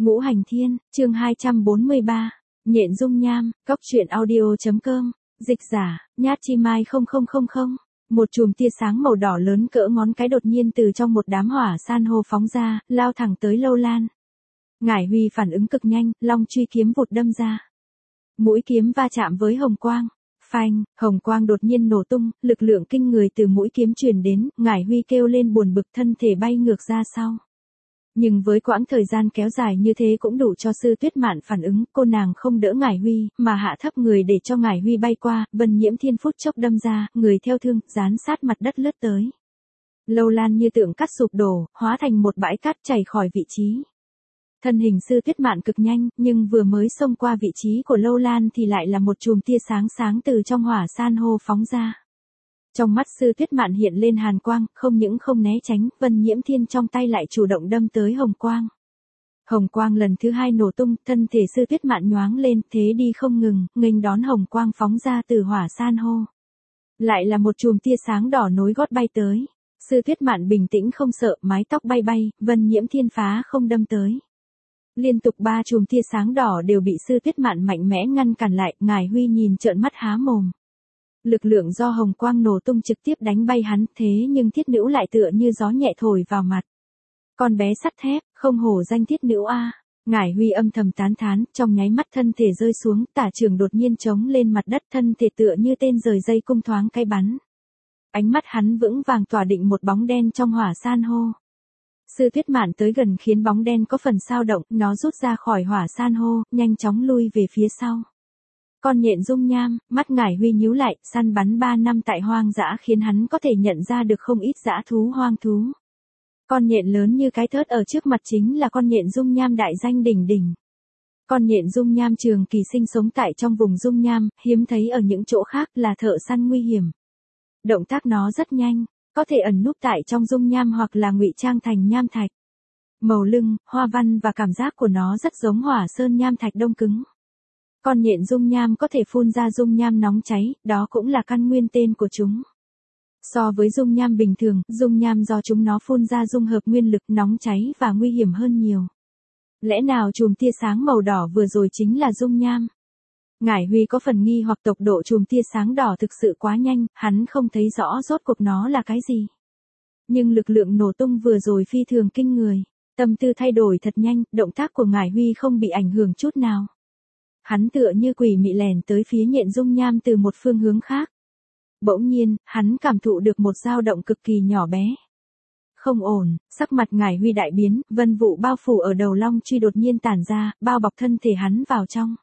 Ngũ Hành Thiên, chương 243, Nhện Dung Nham, Cóc truyện audio.com, dịch giả, Nhát Chi Mai 0000, một chùm tia sáng màu đỏ lớn cỡ ngón cái đột nhiên từ trong một đám hỏa san hô phóng ra, lao thẳng tới Lâu Lan. Ngải Huy phản ứng cực nhanh, long truy kiếm vụt đâm ra. Mũi kiếm va chạm với hồng quang. Phanh, hồng quang đột nhiên nổ tung, lực lượng kinh người từ mũi kiếm truyền đến, Ngải Huy kêu lên buồn bực, thân thể bay ngược ra sau. Nhưng với quãng thời gian kéo dài như thế cũng đủ cho Sư Tuyết Mạn phản ứng, cô nàng không đỡ Ngải Huy, mà hạ thấp người để cho Ngải Huy bay qua, Vân Nhiễm Thiên phút chốc đâm ra, người theo thương, dán sát mặt đất lướt tới. Lâu Lan như tượng cắt sụp đổ, hóa thành một bãi cát chảy khỏi vị trí. Thân hình Sư Tuyết Mạn cực nhanh, nhưng vừa mới xông qua vị trí của Lâu Lan thì lại là một chùm tia sáng sáng từ trong hỏa san hô phóng ra. Trong mắt Sư Tuyết Mạn hiện lên hàn quang, không những không né tránh, Vân Nhiễm Thiên trong tay lại chủ động đâm tới hồng quang. Hồng quang lần thứ hai nổ tung, thân thể Sư Tuyết Mạn nhoáng lên, thế đi không ngừng, nghênh đón hồng quang phóng ra từ hỏa san hô. Lại là một chùm tia sáng đỏ nối gót bay tới. Sư Tuyết Mạn bình tĩnh không sợ, mái tóc bay bay, Vân Nhiễm Thiên phá không đâm tới. Liên tục 3 chùm tia sáng đỏ đều bị Sư Tuyết Mạn mạnh mẽ ngăn cản lại, Ngải Huy nhìn trợn mắt há mồm. Lực lượng do hồng quang nổ tung trực tiếp đánh bay hắn, thế nhưng Thiết Nữ lại tựa như gió nhẹ thổi vào mặt. Con bé sắt thép, không hổ danh Thiết Nữ a. Ngải Huy âm thầm tán thán, trong nháy mắt thân thể rơi xuống, tả trường đột nhiên trống lên mặt đất, thân thể tựa như tên rời dây cung thoáng cái bắn. Ánh mắt hắn vững vàng tỏa định một bóng đen trong hỏa san hô. Sư Tuyết Mạn tới gần khiến bóng đen có phần dao động, nó rút ra khỏi hỏa san hô, nhanh chóng lui về phía sau. Con nhện dung nham, mắt Ngải Huy nhíu lại, săn bắn 3 năm tại hoang dã khiến hắn có thể nhận ra được không ít dã thú hoang thú. Con nhện lớn như cái thớt ở trước mặt chính là con nhện dung nham đại danh đỉnh đỉnh. Con nhện dung nham trường kỳ sinh sống tại trong vùng dung nham, hiếm thấy ở những chỗ khác, là thợ săn nguy hiểm. Động tác nó rất nhanh, có thể ẩn núp tại trong dung nham hoặc là ngụy trang thành nham thạch. Màu lưng, hoa văn và cảm giác của nó rất giống hỏa sơn nham thạch đông cứng. Con nhện dung nham có thể phun ra dung nham nóng cháy, đó cũng là căn nguyên tên của chúng. So với dung nham bình thường, dung nham do chúng nó phun ra dung hợp nguyên lực nóng cháy và nguy hiểm hơn nhiều. Lẽ nào chùm tia sáng màu đỏ vừa rồi chính là dung nham? Ngải Huy có phần nghi hoặc tốc độ chùm tia sáng đỏ thực sự quá nhanh, hắn không thấy rõ rốt cuộc nó là cái gì. Nhưng lực lượng nổ tung vừa rồi phi thường kinh người. Tâm tư thay đổi thật nhanh, động tác của Ngải Huy không bị ảnh hưởng chút nào. Hắn tựa như quỷ mị lèn tới phía nhện dung nham từ một phương hướng khác. Bỗng nhiên, hắn cảm thụ được một dao động cực kỳ nhỏ bé. Không ổn, sắc mặt Ngải Huy đại biến, vân vụ bao phủ ở đầu long truy đột nhiên tản ra, bao bọc thân thể hắn vào trong.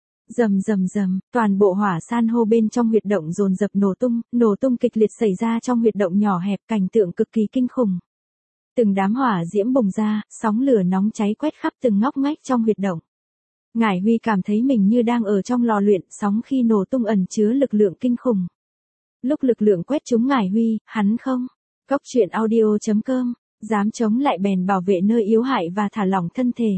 Rầm rầm rầm, toàn bộ hỏa san hô bên trong huyệt động dồn dập nổ tung kịch liệt xảy ra trong huyệt động nhỏ hẹp, cảnh tượng cực kỳ kinh khủng. Từng đám hỏa diễm bùng ra, sóng lửa nóng cháy quét khắp từng ngóc ngách trong huyệt động. Ngải Huy cảm thấy mình như đang ở trong lò luyện, sóng khi nổ tung ẩn chứa lực lượng kinh khủng. Lúc lực lượng quét trúng Ngải Huy, hắn không. Cóc truyện audio.com, dám chống lại bèn bảo vệ nơi yếu hại và thả lỏng thân thể.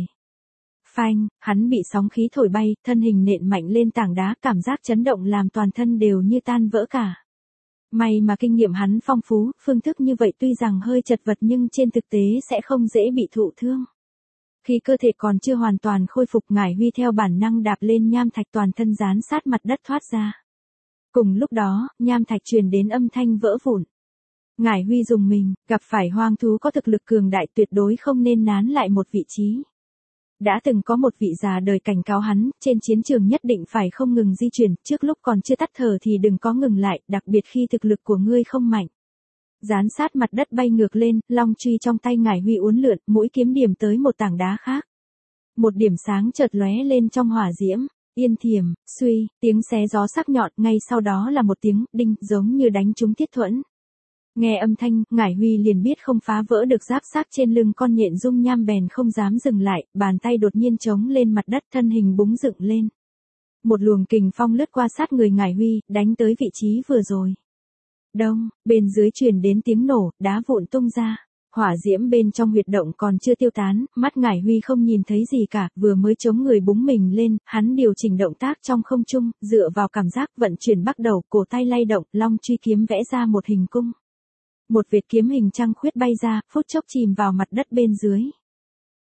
Phanh, hắn bị sóng khí thổi bay, thân hình nện mạnh lên tảng đá, cảm giác chấn động làm toàn thân đều như tan vỡ cả. May mà kinh nghiệm hắn phong phú, phương thức như vậy tuy rằng hơi chật vật nhưng trên thực tế sẽ không dễ bị thụ thương. Khi cơ thể còn chưa hoàn toàn khôi phục, Ngải Huy theo bản năng đạp lên nham thạch, toàn thân dán sát mặt đất thoát ra. Cùng lúc đó, nham thạch truyền đến âm thanh vỡ vụn. Ngải Huy rùng mình, gặp phải hoang thú có thực lực cường đại tuyệt đối không nên nán lại một vị trí. Đã từng có một vị già đời cảnh cáo hắn, trên chiến trường nhất định phải không ngừng di chuyển, trước lúc còn chưa tắt thở thì đừng có ngừng lại, đặc biệt khi thực lực của ngươi không mạnh. Dán sát mặt đất bay ngược lên, long truy trong tay Ngải Huy uốn lượn, mũi kiếm điểm tới một tảng đá khác. Một điểm sáng chợt lóe lên trong hỏa diễm, yên thiềm, suy, tiếng xé gió sắc nhọn, ngay sau đó là một tiếng đinh, giống như đánh trúng Thiết Thuẫn. Nghe âm thanh, Ngải Huy liền biết không phá vỡ được giáp xác trên lưng con nhện dung nham, bèn không dám dừng lại, bàn tay đột nhiên chống lên mặt đất, thân hình búng dựng lên. Một luồng kình phong lướt qua sát người Ngải Huy, đánh tới vị trí vừa rồi. Đông, bên dưới truyền đến tiếng nổ, đá vụn tung ra. Hỏa diễm bên trong huyệt động còn chưa tiêu tán, mắt Ngải Huy không nhìn thấy gì cả, vừa mới chống người búng mình lên, hắn điều chỉnh động tác trong không trung, dựa vào cảm giác vận chuyển bắt đầu, cổ tay lay động, long truy kiếm vẽ ra một hình cung. Một vệt kiếm hình trăng khuyết bay ra, phút chốc chìm vào mặt đất bên dưới.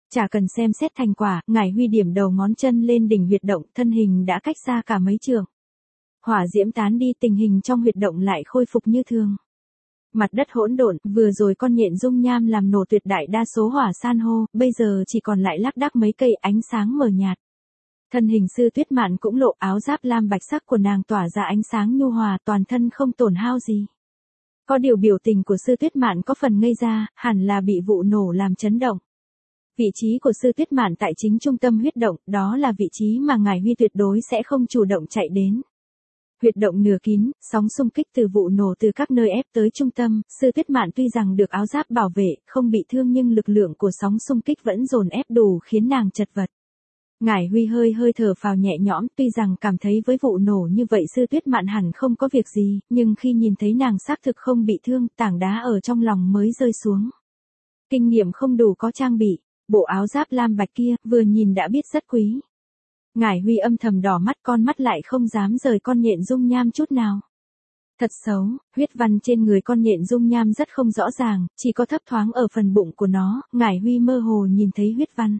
Chả cần xem xét thành quả, Ngải Huy điểm đầu ngón chân lên đỉnh huyệt động, thân hình đã cách xa cả mấy trượng. Hỏa diễm tán đi, tình hình trong huyệt động lại khôi phục như thường. Mặt đất hỗn độn, vừa rồi con nhện dung nham làm nổ tuyệt đại đa số hỏa san hô, bây giờ chỉ còn lại lác đác mấy cây ánh sáng mờ nhạt. Thân hình Sư Tuyết Mạn cũng lộ, áo giáp lam bạch sắc của nàng tỏa ra ánh sáng nhu hòa, toàn thân không tổn hao gì. Có điều biểu tình của Sư Tuyết Mạn có phần ngây ra, hẳn là bị vụ nổ làm chấn động. Vị trí của Sư Tuyết Mạn tại chính trung tâm huyết động, đó là vị trí mà Ngải Huy tuyệt đối sẽ không chủ động chạy đến. Huyệt động nửa kín, sóng xung kích từ vụ nổ từ các nơi ép tới trung tâm, Sư Tuyết Mạn tuy rằng được áo giáp bảo vệ, không bị thương nhưng lực lượng của sóng xung kích vẫn dồn ép đủ khiến nàng chật vật. Ngải Huy hơi thở phào nhẹ nhõm, tuy rằng cảm thấy với vụ nổ như vậy Sư Tuyết Mạn hẳn không có việc gì, nhưng khi nhìn thấy nàng xác thực không bị thương, tảng đá ở trong lòng mới rơi xuống. Kinh nghiệm không đủ có trang bị, bộ áo giáp lam bạch kia, vừa nhìn đã biết rất quý. Ngải Huy âm thầm đỏ mắt, con mắt lại không dám rời con nhện dung nham chút nào. Thật xấu, huyết văn trên người con nhện dung nham rất không rõ ràng, chỉ có thấp thoáng ở phần bụng của nó, Ngải Huy mơ hồ nhìn thấy huyết văn.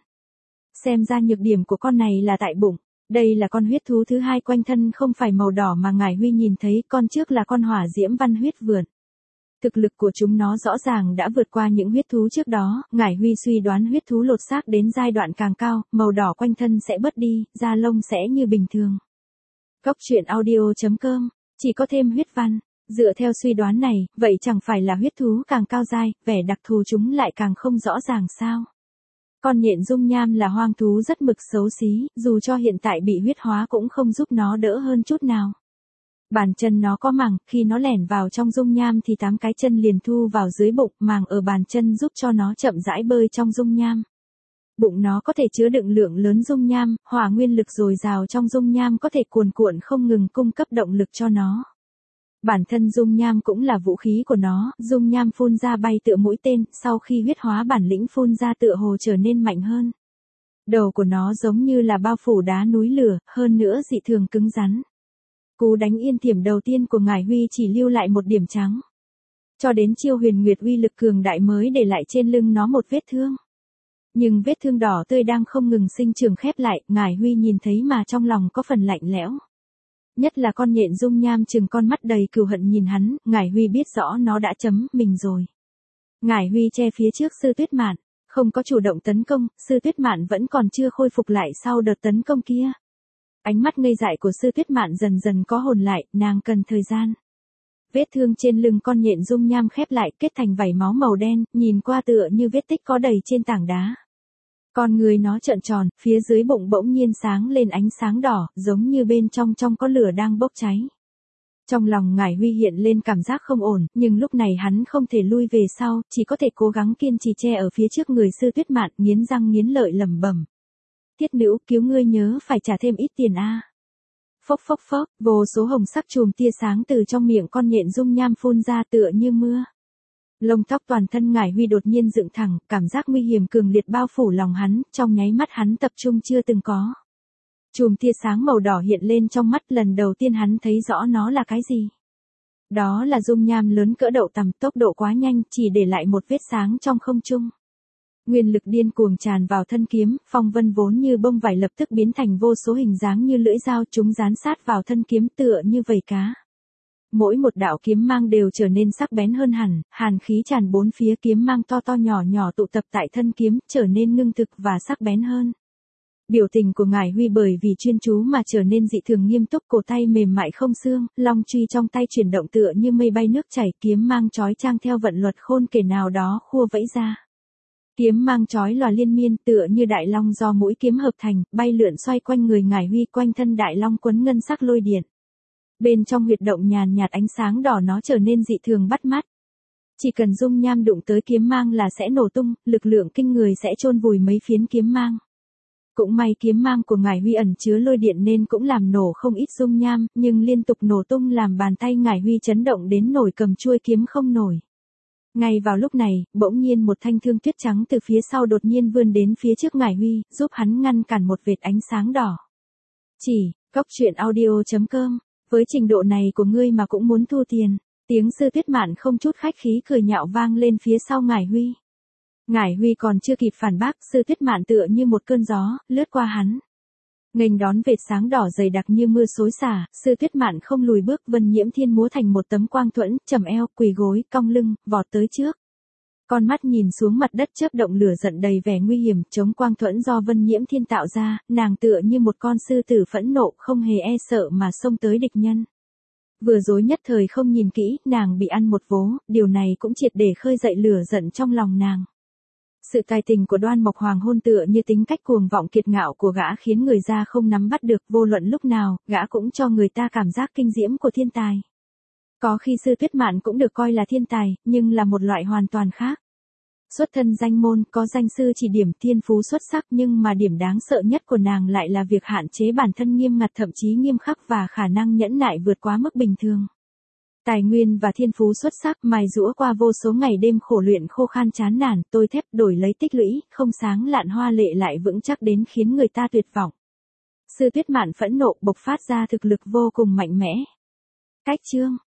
Xem ra nhược điểm của con này là tại bụng. Đây là con huyết thú thứ hai, quanh thân không phải màu đỏ mà Ngải Huy nhìn thấy, con trước là con hỏa diễm văn huyết vượn. Thực lực của chúng nó rõ ràng đã vượt qua những huyết thú trước đó, Ngải Huy suy đoán huyết thú lột xác đến giai đoạn càng cao, màu đỏ quanh thân sẽ bớt đi, da lông sẽ như bình thường. Góc truyện audio.com, chỉ có thêm huyết văn. Dựa theo suy đoán này, vậy chẳng phải là huyết thú càng cao giai, vẻ đặc thù chúng lại càng không rõ ràng sao? Con nhện dung nham là hoang thú rất mực xấu xí, dù cho hiện tại bị huyết hóa cũng không giúp nó đỡ hơn chút nào. Bàn chân nó có màng, khi nó lẻn vào trong dung nham thì 8 cái chân liền thu vào dưới bụng, màng ở bàn chân giúp cho nó chậm rãi bơi trong dung nham. Bụng nó có thể chứa đựng lượng lớn dung nham, hỏa nguyên lực dồi dào trong dung nham có thể cuồn cuộn không ngừng cung cấp động lực cho nó. Bản thân dung nham cũng là vũ khí của nó, dung nham phun ra bay tựa mũi tên, sau khi huyết hóa bản lĩnh phun ra tựa hồ trở nên mạnh hơn. Đầu của nó giống như là bao phủ đá núi lửa, hơn nữa dị thường cứng rắn. Cú đánh yên thiểm đầu tiên của Ngải Huy chỉ lưu lại một điểm trắng. Cho đến chiêu huyền nguyệt uy lực cường đại mới để lại trên lưng nó một vết thương. Nhưng vết thương đỏ tươi đang không ngừng sinh trưởng khép lại, Ngải Huy nhìn thấy mà trong lòng có phần lạnh lẽo. Nhất là con nhện dung nham trừng con mắt đầy cừu hận nhìn hắn, Ngải Huy biết rõ nó đã chấm mình rồi. Ngải Huy che phía trước Sư Tuyết Mạn, không có chủ động tấn công, Sư Tuyết Mạn vẫn còn chưa khôi phục lại sau đợt tấn công kia. Ánh mắt ngây dại của Sư Tuyết Mạn dần dần có hồn lại, nàng cần thời gian. Vết thương trên lưng con nhện dung nham khép lại kết thành vảy máu màu đen, nhìn qua tựa như vết tích có đầy trên tảng đá. Con người nó trợn tròn, phía dưới bụng bỗng nhiên sáng lên ánh sáng đỏ, giống như bên trong có lửa đang bốc cháy. Trong lòng Ngải Huy hiện lên cảm giác không ổn, nhưng lúc này hắn không thể lui về sau, chỉ có thể cố gắng kiên trì che ở phía trước người Sư Tuyết Mạn, nghiến răng nghiến lợi lẩm bẩm. Tiết nữ, cứu ngươi nhớ phải trả thêm ít tiền a. Phốc phốc phốc, vô số hồng sắc chùm tia sáng từ trong miệng con nhện dung nham phun ra tựa như mưa. Lông tóc toàn thân Ngải Huy đột nhiên dựng thẳng, cảm giác nguy hiểm cường liệt bao phủ lòng hắn, trong nháy mắt hắn tập trung chưa từng có. Chùm tia sáng màu đỏ hiện lên trong mắt, lần đầu tiên hắn thấy rõ nó là cái gì. Đó là dung nham lớn cỡ đậu tằm, tốc độ quá nhanh, chỉ để lại một vết sáng trong không trung. Nguyên lực điên cuồng tràn vào thân kiếm, phong vân vốn như bông vải lập tức biến thành vô số hình dáng như lưỡi dao, chúng dán sát vào thân kiếm tựa như vảy cá. Mỗi một đạo kiếm mang đều trở nên sắc bén hơn hẳn, hàn khí tràn bốn phía, kiếm mang to to nhỏ nhỏ tụ tập tại thân kiếm, trở nên ngưng thực và sắc bén hơn. Biểu tình của Ngải Huy bởi vì chuyên chú mà trở nên dị thường nghiêm túc, cổ tay mềm mại không xương, long truy trong tay chuyển động tựa như mây bay nước chảy, kiếm mang chói chang theo vận luật khôn kể nào đó khua vẫy ra. Kiếm mang chói lòa liên miên tựa như đại long do mũi kiếm hợp thành, bay lượn xoay quanh người Ngải Huy, quanh thân đại long quấn ngân sắc lôi điện. Bên trong huyệt động nhàn nhạt ánh sáng đỏ nó trở nên dị thường bắt mắt. Chỉ cần dung nham đụng tới kiếm mang là sẽ nổ tung, lực lượng kinh người sẽ chôn vùi mấy phiến kiếm mang. Cũng may kiếm mang của Ngải Huy ẩn chứa lôi điện nên cũng làm nổ không ít dung nham, nhưng liên tục nổ tung làm bàn tay Ngải Huy chấn động đến nổi cầm chuôi kiếm không nổi. Ngay vào lúc này, bỗng nhiên một thanh thương tuyết trắng từ phía sau đột nhiên vươn đến phía trước Ngải Huy, giúp hắn ngăn cản một vệt ánh sáng đỏ. Chỉ, góc truyện audio.com, với trình độ này của ngươi mà cũng muốn thu tiền. Tiếng Sư Tuyết Mạn không chút khách khí cười nhạo vang lên phía sau Ngải Huy. Ngải Huy còn chưa kịp phản bác, Sư Tuyết Mạn tựa như một cơn gió, lướt qua hắn. Nghênh đón vệt sáng đỏ dày đặc như mưa xối xả, Sư Tuyết Mạn không lùi bước, Vân Nhiễm Thiên múa thành một tấm quang thuẫn, chầm eo, quỳ gối, cong lưng, vọt tới trước. Con mắt nhìn xuống mặt đất chớp động lửa giận đầy vẻ nguy hiểm, chống quang thuẫn do Vân Nhiễm Thiên tạo ra, nàng tựa như một con sư tử phẫn nộ, không hề e sợ mà xông tới địch nhân. Vừa rồi nhất thời không nhìn kỹ, nàng bị ăn một vố, điều này cũng triệt để khơi dậy lửa giận trong lòng nàng. Sự tài tình của Đoan Mộc Hoàng hôn tựa như tính cách cuồng vọng kiệt ngạo của gã khiến người ta không nắm bắt được, vô luận lúc nào, gã cũng cho người ta cảm giác kinh diễm của thiên tài. Có khi Sư Tuyết Mạn cũng được coi là thiên tài, nhưng là một loại hoàn toàn khác. Xuất thân danh môn, có danh sư chỉ điểm, thiên phú xuất sắc, nhưng mà điểm đáng sợ nhất của nàng lại là việc hạn chế bản thân nghiêm ngặt, thậm chí nghiêm khắc, và khả năng nhẫn nại vượt quá mức bình thường. Tài nguyên và thiên phú xuất sắc, mài giũa qua vô số ngày đêm khổ luyện khô khan chán nản, tôi thép đổi lấy tích lũy, không sáng lạn hoa lệ lại vững chắc đến khiến người ta tuyệt vọng. Sư Tuyết Mạn phẫn nộ bộc phát ra thực lực vô cùng mạnh mẽ. Cách chương